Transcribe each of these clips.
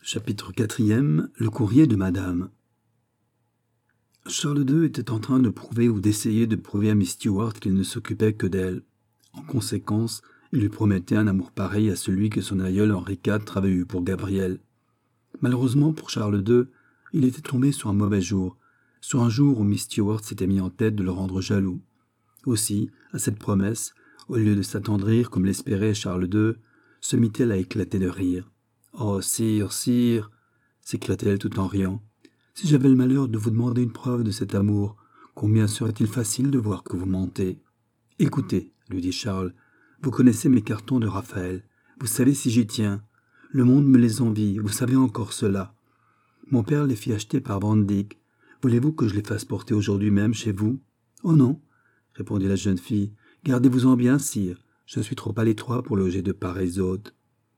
Chapitre 4e. Le courrier de Madame. Charles II était en train de prouver ou d'essayer de prouver à Miss Stuart qu'il ne s'occupait que d'elle. En conséquence, il lui promettait un amour pareil à celui que son aïeul Henri IV avait eu pour Gabrielle. Malheureusement pour Charles II, il était tombé sur un mauvais jour, sur un jour où Miss Stuart s'était mis en tête de le rendre jaloux. Aussi, à cette promesse, au lieu de s'attendrir comme l'espérait Charles II, se mit-elle à éclater de rire. « Oh, sire, sire !» s'écria-t-elle tout en riant. « Si j'avais le malheur de vous demander une preuve de cet amour, combien serait-il facile de voir que vous mentez !»« Écoutez, » lui dit Charles, « vous connaissez mes cartons de Raphaël. Vous savez si j'y tiens. Le monde me les envie, vous savez encore cela. Mon père les fit acheter par Van Dyck. Voulez-vous que je les fasse porter aujourd'hui même chez vous ?»« Oh non !» répondit la jeune fille. « Gardez-vous-en bien, sire. Je suis trop à l'étroit pour loger de pareils hôtes. »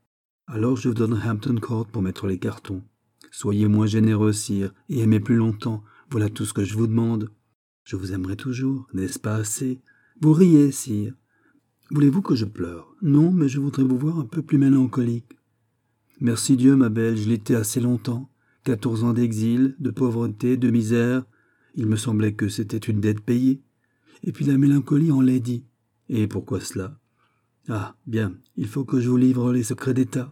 « Alors je vous donnerai Hampton Court pour mettre les cartons. Soyez moins généreux, sire, et aimez plus longtemps. Voilà tout ce que je vous demande. Je vous aimerai toujours, n'est-ce pas assez? Vous riez, sire. Voulez-vous que je pleure? Non, mais je voudrais vous voir un peu plus mélancolique. Merci Dieu, ma belle, je l'étais assez longtemps. 14 ans d'exil, de pauvreté, de misère. Il me semblait que c'était une dette payée. Et puis la mélancolie en laidit. Et pourquoi cela? Ah, bien, il faut que je vous livre les secrets d'État.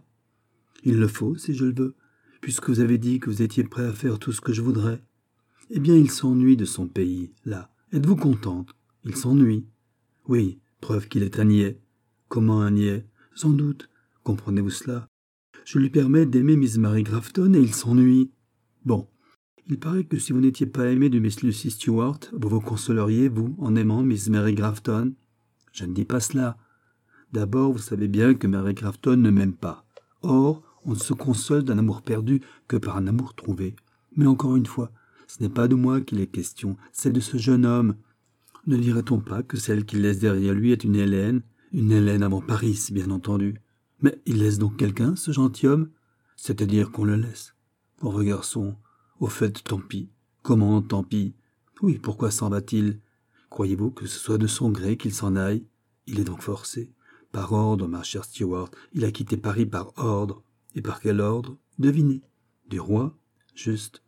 Il le faut, si je le veux, puisque vous avez dit que vous étiez prêt à faire tout ce que je voudrais. Eh bien, il s'ennuie de son pays, là. Êtes-vous contente? Il s'ennuie. Oui, preuve qu'il est un niais. Comment un niais? Sans doute. Comprenez-vous cela? Je lui permets d'aimer Miss Mary Grafton et il s'ennuie. Bon, il paraît que si vous n'étiez pas aimé de Miss Lucy Stuart, vous vous consoleriez, vous, en aimant Miss Mary Grafton. Je ne dis pas cela. D'abord, vous savez bien que Mary Grafton ne m'aime pas. Or, on ne se console d'un amour perdu que par un amour trouvé. Mais encore une fois, ce n'est pas de moi qu'il est question, c'est de ce jeune homme. Ne dirait-on pas que celle qu'il laisse derrière lui est une Hélène avant Paris, bien entendu. Mais il laisse donc quelqu'un, ce gentilhomme? C'est-à-dire qu'on le laisse. Pauvre garçon, au fait, tant pis. Comment tant pis? Oui, pourquoi s'en va-t-il? Croyez-vous que ce soit de son gré qu'il s'en aille? Il est donc forcé. Par ordre, ma chère Stuart, il a quitté Paris par ordre. Et par quel ordre? Devinez. Du roi? Juste.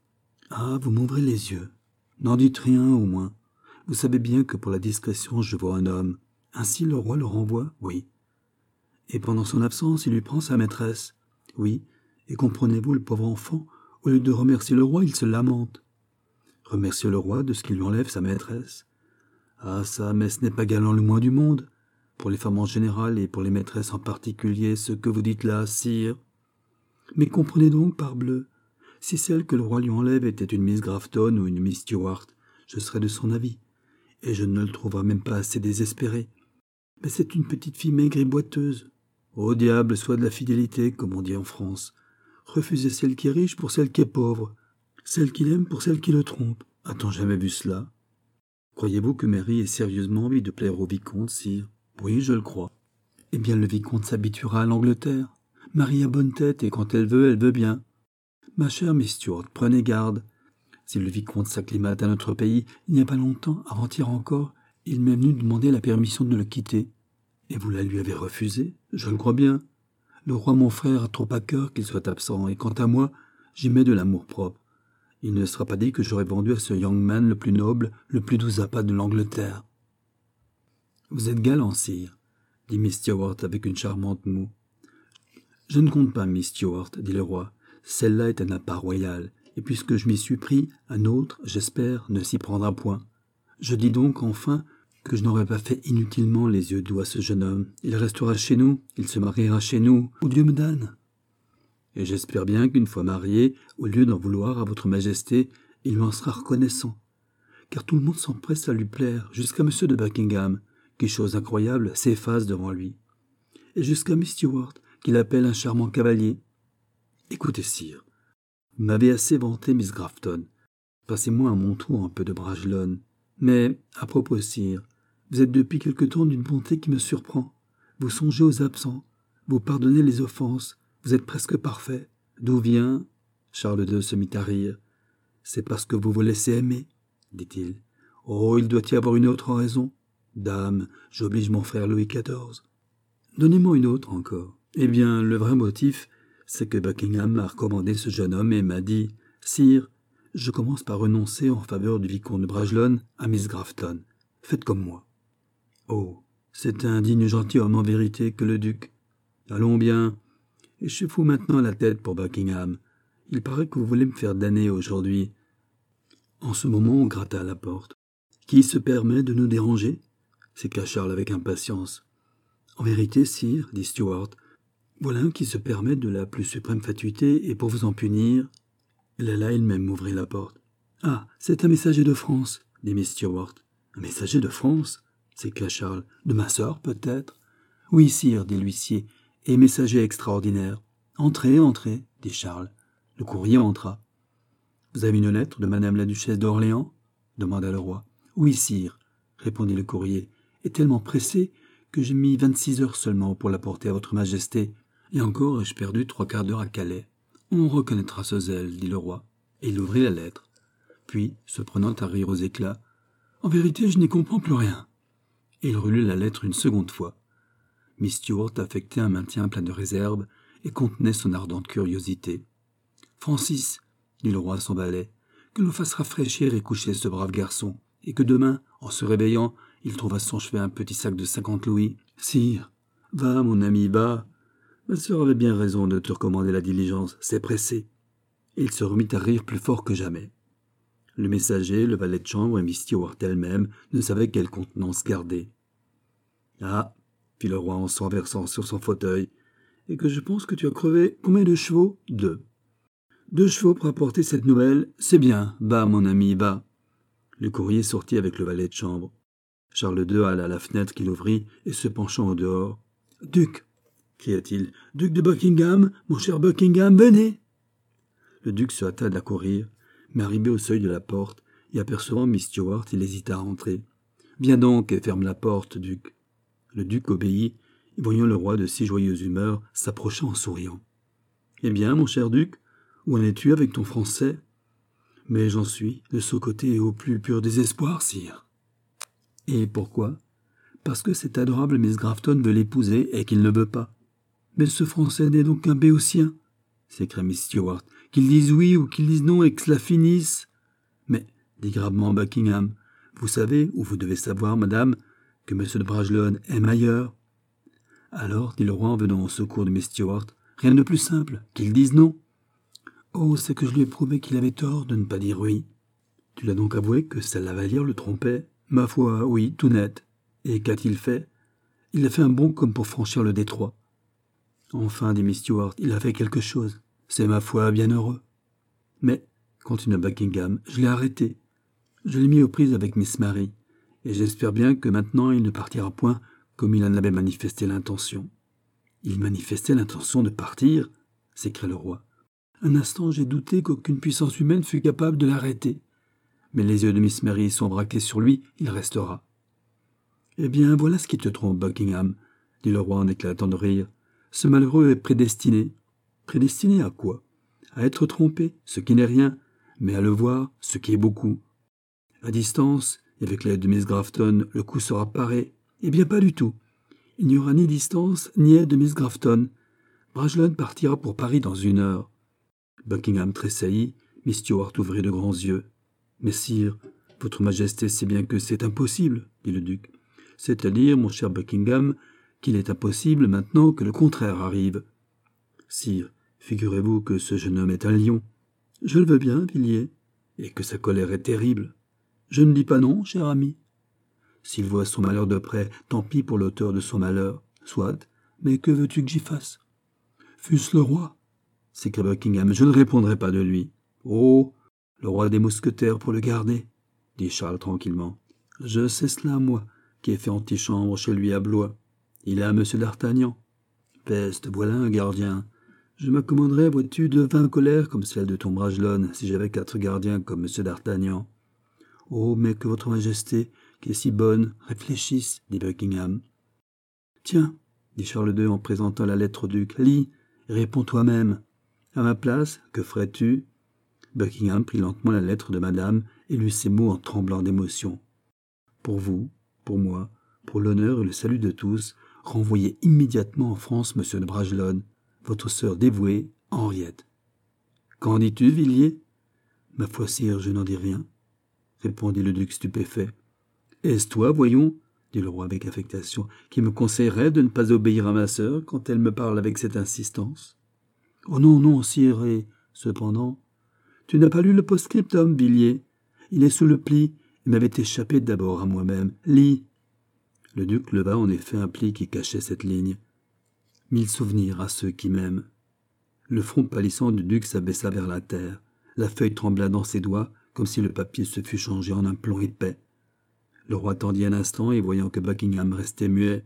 Ah, vous m'ouvrez les yeux. N'en dites rien, au moins. Vous savez bien que pour la discrétion, je vois un homme. Ainsi le roi le renvoie? Oui. Et pendant son absence, il lui prend sa maîtresse? Oui. Et comprenez-vous, le pauvre enfant, au lieu de remercier le roi, il se lamente. Remercier le roi de ce qu'il lui enlève sa maîtresse? Ah ça, mais ce n'est pas galant le moins du monde. Pour les femmes en général et pour les maîtresses en particulier, ce que vous dites là, sire. Mais comprenez donc, parbleu, si celle que le roi lui enlève était une Miss Grafton ou une Miss Stuart, je serais de son avis, et je ne le trouverais même pas assez désespéré. Mais c'est une petite fille maigre et boiteuse. Au diable soit de la fidélité, comme on dit en France. Refuser celle qui est riche pour celle qui est pauvre, celle qu'il aime pour celle qui le trompe. A-t-on jamais vu cela? Croyez-vous que Mary ait sérieusement envie de plaire au vicomte, sire? Oui, je le crois. Eh bien, le vicomte s'habituera à l'Angleterre. Marie a bonne tête, et quand elle veut bien. Ma chère Miss Stuart, prenez garde. Si le vicomte s'acclimate à notre pays, il n'y a pas longtemps, avant-hier encore, il m'est venu demander la permission de le quitter. Et vous la lui avez refusée? Je le crois bien. Le roi mon frère a trop à cœur qu'il soit absent, et quant à moi, j'y mets de l'amour-propre. Il ne sera pas dit que j'aurais vendu à ce young man le plus noble, le plus doux appât de l'Angleterre. Vous êtes galant, sire, dit Miss Stuart avec une charmante moue. Je ne compte pas, Miss Stuart, dit le roi. Celle-là est un appât royal, et puisque je m'y suis pris, un autre, j'espère, ne s'y prendra point. Je dis donc, enfin, que je n'aurais pas fait inutilement les yeux doux à ce jeune homme. Il restera chez nous, il se mariera chez nous, où Dieu me donne. Et j'espère bien qu'une fois marié, au lieu d'en vouloir à votre majesté, il lui en sera reconnaissant. Car tout le monde s'empresse à lui plaire, jusqu'à M. de Buckingham, qui, chose incroyable, s'efface devant lui. Et jusqu'à Miss Stuart, qui l'appelle un charmant cavalier. Écoutez, sire, vous m'avez assez vanté Miss Grafton. Passez-moi à mon tour un peu de Bragelonne. Mais, à propos, sire, vous êtes depuis quelque temps d'une bonté qui me surprend. Vous songez aux absents, vous pardonnez les offenses, vous êtes presque parfait. D'où vient... Charles II se mit à rire. C'est parce que vous vous laissez aimer, dit-il. Oh, il doit y avoir une autre raison. Dame, j'oblige mon frère Louis XIV. Donnez-moi une autre encore. Eh bien, le vrai motif, c'est que Buckingham m'a recommandé ce jeune homme et m'a dit « Sire, je commence par renoncer en faveur du vicomte de Bragelonne à Miss Grafton. Faites comme moi. » Oh, c'est un digne gentilhomme en vérité que le duc. Allons bien. Échauffez-vous maintenant la tête pour Buckingham. Il paraît que vous voulez me faire damner aujourd'hui. En ce moment, on gratta à la porte. « Qui se permet de nous déranger ?» s'écria Charles avec impatience. « En vérité, sire, dit Stuart, voilà un qui se permet de la plus suprême fatuité, et pour vous en punir... » Elle alla elle-même m'ouvrir la porte. « Ah, c'est un messager de France, dit Miss Stuart. »« Un messager de France ?» s'écria Charles. « De ma sœur, peut-être ?»« Oui, sire, dit l'huissier, et messager extraordinaire. »« Entrez, entrez, dit Charles. Le courrier entra. « Vous avez une lettre de madame la duchesse d'Orléans ?» demanda le roi. « Oui, sire, répondit le courrier, et tellement pressé que j'ai mis 26 heures seulement pour la porter à votre majesté, et encore ai-je perdu 3/4 d'heure à Calais. On reconnaîtra ce zèle, dit le roi, et il ouvrit la lettre. Puis, se prenant à rire aux éclats, « En vérité, je n'y comprends plus rien. » Et il relut la lettre une seconde fois. Miss Stuart affectait un maintien plein de réserve et contenait son ardente curiosité. « Francis, dit le roi à son valet, que l'on fasse rafraîchir et coucher ce brave garçon, et que demain, en se réveillant, il trouve à son chevet un petit sac de 50 louis. Sire, va, mon ami, va. Ma sœur avait bien raison de te recommander la diligence, c'est pressé. » Et il se remit à rire plus fort que jamais. Le messager, le valet de chambre et Miss Stuart elle-même ne savaient quelle contenance garder. « Ah, fit le roi en se renversant sur son fauteuil, et que je pense que tu as crevé combien de chevaux ? 2. 2 chevaux pour apporter cette nouvelle, c'est bien, va mon ami, va. » Le courrier sortit avec le valet de chambre. Charles II alla à la fenêtre qu'il ouvrit et se penchant au dehors. « Duc !» cria-t-il. « Duc de Buckingham, mon cher Buckingham, venez !» Le duc se hâta d'accourir, mais arrivé au seuil de la porte et apercevant Miss Stuart, il hésita à entrer. « Viens donc et ferme la porte, duc. » Le duc obéit, et voyant le roi de si joyeuse humeur, s'approcha en souriant. « Eh bien, mon cher duc, où en es-tu avec ton français ? » ?»« Mais j'en suis, de ce côté et au plus pur désespoir, sire. »« Et pourquoi ? » ?»« Parce que cette adorable Miss Grafton veut l'épouser et qu'il ne veut pas. »« Mais ce français n'est donc qu'un béotien !» s'écria Miss Stuart. « Qu'il dise oui ou qu'il dise non et que cela finisse. »« Mais, dit gravement Buckingham, vous savez, ou vous devez savoir, madame, que M. de Bragelonne aime ailleurs. »« Alors, dit le roi en venant au secours de Miss Stuart, rien de plus simple, qu'il dise non. »« Oh, c'est que je lui ai prouvé qu'il avait tort de ne pas dire oui. »« Tu l'as donc avoué que sa lavalière le trompait ? » ?»« Ma foi, oui, tout net. Et qu'a-t-il fait ? » ?»« Il a fait un bond comme pour franchir le détroit. »« Enfin, dit Miss Stuart, il a fait quelque chose. C'est, ma foi, bien heureux. »« Mais, continua Buckingham, je l'ai arrêté. Je l'ai mis aux prises avec Miss Mary, et j'espère bien que maintenant il ne partira point comme il en avait manifesté l'intention. »« Il manifestait l'intention de partir ?» s'écria le roi. « Un instant, j'ai douté qu'aucune puissance humaine fût capable de l'arrêter. Mais les yeux de Miss Mary sont braqués sur lui, il restera. »« Eh bien, voilà ce qui te trompe, Buckingham, dit le roi en éclatant de rire. Ce malheureux est prédestiné. »« Prédestiné à quoi ? » ?»« À être trompé, ce qui n'est rien, mais à le voir, ce qui est beaucoup. À distance, et avec l'aide de Miss Grafton, le coup sera paré. Eh bien, pas du tout. Il n'y aura ni distance, ni aide de Miss Grafton. Bragelonne partira pour Paris dans 1 heure. » Buckingham tressaillit, Miss Stuart ouvrit de grands yeux. « Mais sire, votre majesté sait bien que c'est impossible, dit le duc. C'est-à-dire, mon cher Buckingham, qu'il est impossible maintenant que le contraire arrive. Sire, figurez-vous que ce jeune homme est un lion. Je le veux bien, Villiers, et que sa colère est terrible. Je ne dis pas non, cher ami. S'il voit son malheur de près, tant pis pour l'auteur de son malheur. Soit, mais que veux-tu que j'y fasse ? Fût-ce le roi ? S'écria Buckingham, je ne répondrai pas de lui. Oh, le roi des mousquetaires pour le garder, dit Charles tranquillement. Je sais cela, moi, qui ai fait antichambre chez lui à Blois. Il a monsieur d'Artagnan. Peste, voilà un gardien. Je m'accommoderais, vois-tu, de 20 colères comme celle de ton Bragelonne, si j'avais 4 gardiens comme monsieur d'Artagnan. Oh, mais que votre majesté, qui est si bonne, réfléchisse, dit Buckingham. Tiens, dit Charles II en présentant la lettre au duc, lis, et réponds toi-même. À ma place, que ferais-tu ? Buckingham prit lentement la lettre de madame et lut ces mots en tremblant d'émotion. Pour vous, pour moi, pour l'honneur et le salut de tous, renvoyez immédiatement en France monsieur de Bragelonne, votre sœur dévouée, Henriette. Qu'en dis-tu, Villiers? Ma foi, sire, je n'en dis rien, répondit le duc stupéfait. Est-ce toi, voyons, dit le roi avec affectation, qui me conseillerait de ne pas obéir à ma sœur quand elle me parle avec cette insistance? Oh non, non, sire, et cependant, tu n'as pas lu le post-scriptum, Villiers. Il est sous le pli, et m'avait échappé d'abord à moi-même. Lis. Le duc leva en effet un pli qui cachait cette ligne. 1000 souvenirs à ceux qui m'aiment. Le front pâlissant du duc s'abaissa vers la terre. La feuille trembla dans ses doigts, comme si le papier se fût changé en un plomb épais. Le roi tendit un instant, et voyant que Buckingham restait muet.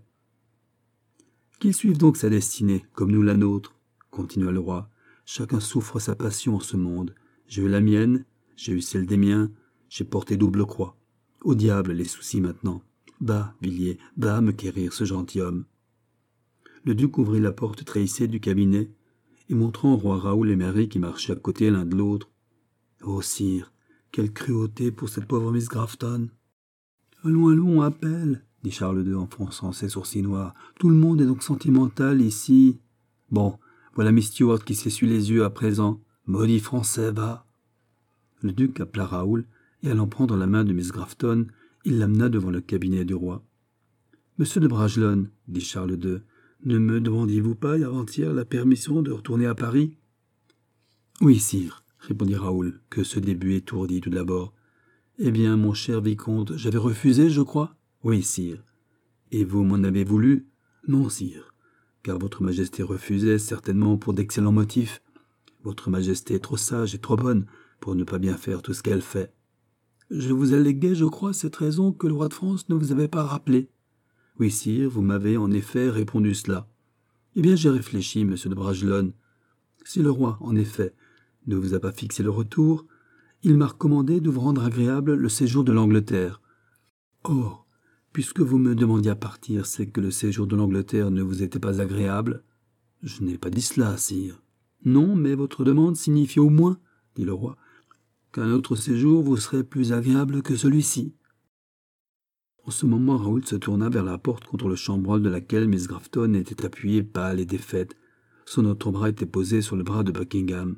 « Qu'il suive donc sa destinée, comme nous la nôtre, » continua le roi. « Chacun souffre sa passion en ce monde. J'ai eu la mienne, j'ai eu celle des miens, j'ai porté double croix. Au diable les soucis maintenant. Bas, Villiers, bas me quérir ce gentilhomme. » Le duc ouvrit la porte treillissée du cabinet, et montrant au roi Raoul et Mary qui marchaient à côté l'un de l'autre. « Oh, sire, quelle cruauté pour cette pauvre Miss Grafton !»« Allons, allons, appelle, » dit Charles II en fronçant ses sourcils noirs. « Tout le monde est donc sentimental ici. »« Bon, voilà Miss Stuart qui s'essuie les yeux à présent. Maudit français, va !» Le duc appela Raoul, et allant prendre la main de Miss Grafton, il l'amena devant le cabinet du roi. « Monsieur de Bragelonne, » dit Charles II, « ne me demandiez-vous pas avant-hier la permission de retourner à Paris ?»« Oui, sire, » répondit Raoul, que ce début étourdit tout d'abord. « Eh bien, mon cher vicomte, j'avais refusé, je crois ?»« Oui, sire. »« Et vous m'en avez voulu ?»« Non, sire, car votre majesté refusait certainement pour d'excellents motifs. Votre majesté est trop sage et trop bonne pour ne pas bien faire tout ce qu'elle fait. Je vous alléguais, je crois, cette raison que le roi de France ne vous avait pas rappelée. Oui, sire, vous m'avez en effet répondu cela. Eh bien, j'ai réfléchi, monsieur de Bragelonne. Si le roi, en effet, ne vous a pas fixé le retour, il m'a recommandé de vous rendre agréable le séjour de l'Angleterre. Or, puisque vous me demandiez à partir, c'est que le séjour de l'Angleterre ne vous était pas agréable. Je n'ai pas dit cela, sire. Non, mais votre demande signifie au moins, dit le roi, qu'un autre séjour vous serait plus agréable que celui-ci. En ce moment, Raoul se tourna vers la porte contre le chambranle de laquelle Miss Grafton était appuyée pâle et défaite. Son autre bras était posé sur le bras de Buckingham.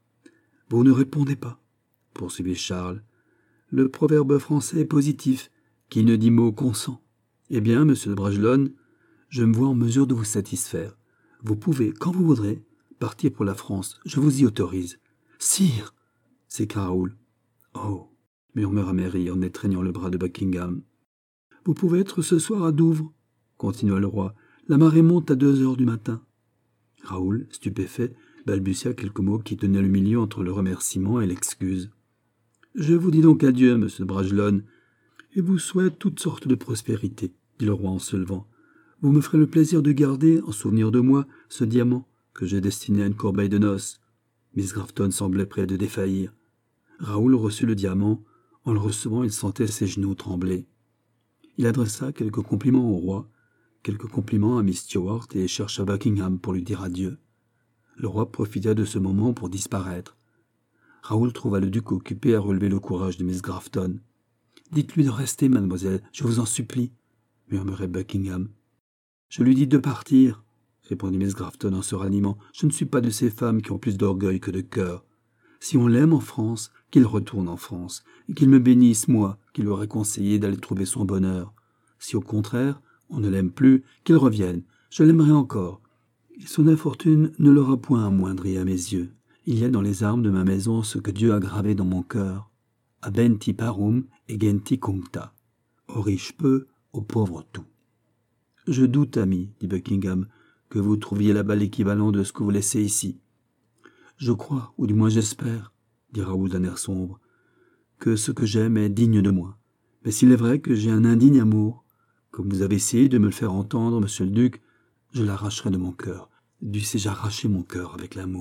« Vous ne répondez pas, » poursuivit Charles. « Le proverbe français est positif. Qui ne dit mot consent. Eh bien, monsieur de Bragelonne, je me vois en mesure de vous satisfaire. Vous pouvez, quand vous voudrez, partir pour la France. Je vous y autorise. »« Sire !» s'écria Raoul. « Oh !» murmura Mary en étreignant le bras de Buckingham. « Vous pouvez être ce soir à Douvres, » continua le roi. « La marée monte à 2 heures du matin. » Raoul, stupéfait, balbutia quelques mots qui tenaient le milieu entre le remerciement et l'excuse. « Je vous dis donc adieu, monsieur de Bragelonne, et vous souhaite toutes sortes de prospérités, » dit le roi en se levant. « Vous me ferez le plaisir de garder, en souvenir de moi, ce diamant que j'ai destiné à une corbeille de noces. » Miss Grafton semblait près de défaillir. Raoul reçut le diamant. En le recevant, il sentait ses genoux trembler. Il adressa quelques compliments au roi, quelques compliments à Miss Stuart et chercha Buckingham pour lui dire adieu. Le roi profita de ce moment pour disparaître. Raoul trouva le duc occupé à relever le courage de Miss Grafton. « Dites-lui de rester, mademoiselle, je vous en supplie, » murmurait Buckingham. « Je lui dis de partir, » répondit Miss Grafton en se ranimant. « Je ne suis pas de ces femmes qui ont plus d'orgueil que de cœur. Si on l'aime en France, qu'il retourne en France, et qu'il me bénisse, moi, qui lui aurais conseillé d'aller trouver son bonheur. Si au contraire, on ne l'aime plus, qu'il revienne, je l'aimerai encore. Et son infortune ne l'aura point amoindri à mes yeux. Il y a dans les armes de ma maison ce que Dieu a gravé dans mon cœur. Abenti parum et genti cuncta. Aux riches peu, aux pauvres tout. »« Je doute, ami, dit Buckingham, que vous trouviez là-bas l'équivalent de ce que vous laissez ici. »« Je crois, ou du moins j'espère, dit Raoul d'un air sombre, que ce que j'aime est digne de moi. Mais s'il est vrai que j'ai un indigne amour, comme vous avez essayé de me le faire entendre, monsieur le duc, je l'arracherai de mon cœur. Dussé-je arracher mon cœur avec l'amour. »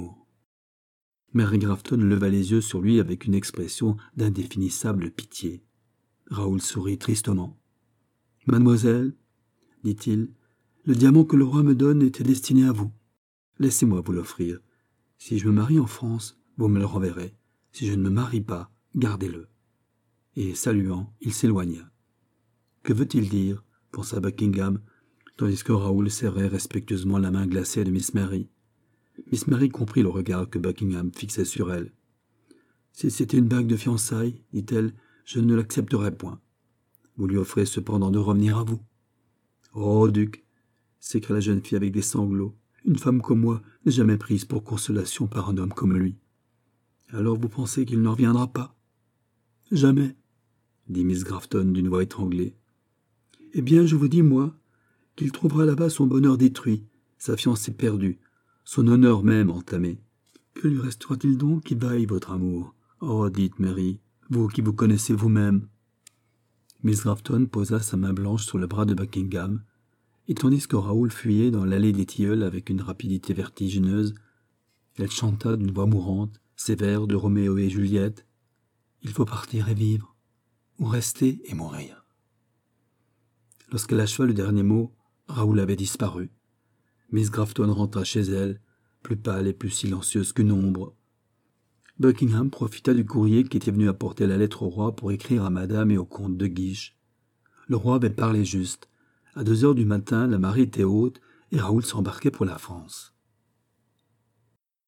Mary Grafton leva les yeux sur lui avec une expression d'indéfinissable pitié. Raoul sourit tristement. « Mademoiselle, dit-il, le diamant que le roi me donne était destiné à vous. Laissez-moi vous l'offrir. Si je me marie en France, vous me le renverrez. Si je ne me marie pas, gardez-le. » Et saluant, il s'éloigna. « Que veut-il dire ?» pensa Buckingham, tandis que Raoul serrait respectueusement la main glacée de Miss Mary. Miss Mary comprit le regard que Buckingham fixait sur elle. « Si c'était une bague de fiançailles, dit-elle, je ne l'accepterais point. Vous lui offrez cependant de revenir à vous. »« Oh, duc !» s'écria la jeune fille avec des sanglots. « Une femme comme moi n'est jamais prise pour consolation par un homme comme lui. »« Alors vous pensez qu'il ne reviendra pas ?»« Jamais, » dit Miss Grafton d'une voix étranglée. « Eh bien, je vous dis, moi, qu'il trouvera là-bas son bonheur détruit, sa fiancée perdue, son honneur même entamé. Que lui restera-t-il donc qui vaille votre amour? Oh, dites, Mary, vous qui vous connaissez vous-même. » Miss Grafton posa sa main blanche sur le bras de Buckingham, et tandis que Raoul fuyait dans l'allée des tilleuls avec une rapidité vertigineuse, elle chanta d'une voix mourante ces vers de Roméo et Juliette. « Il faut partir et vivre, ou rester et mourir. » Lorsqu'elle acheva le dernier mot, Raoul avait disparu. Miss Grafton rentra chez elle, plus pâle et plus silencieuse qu'une ombre. Buckingham profita du courrier qui était venu apporter la lettre au roi pour écrire à madame et au comte de Guiche. Le roi avait parlé juste. À 2 heures du matin, la marée était haute et Raoul s'embarquait pour la France.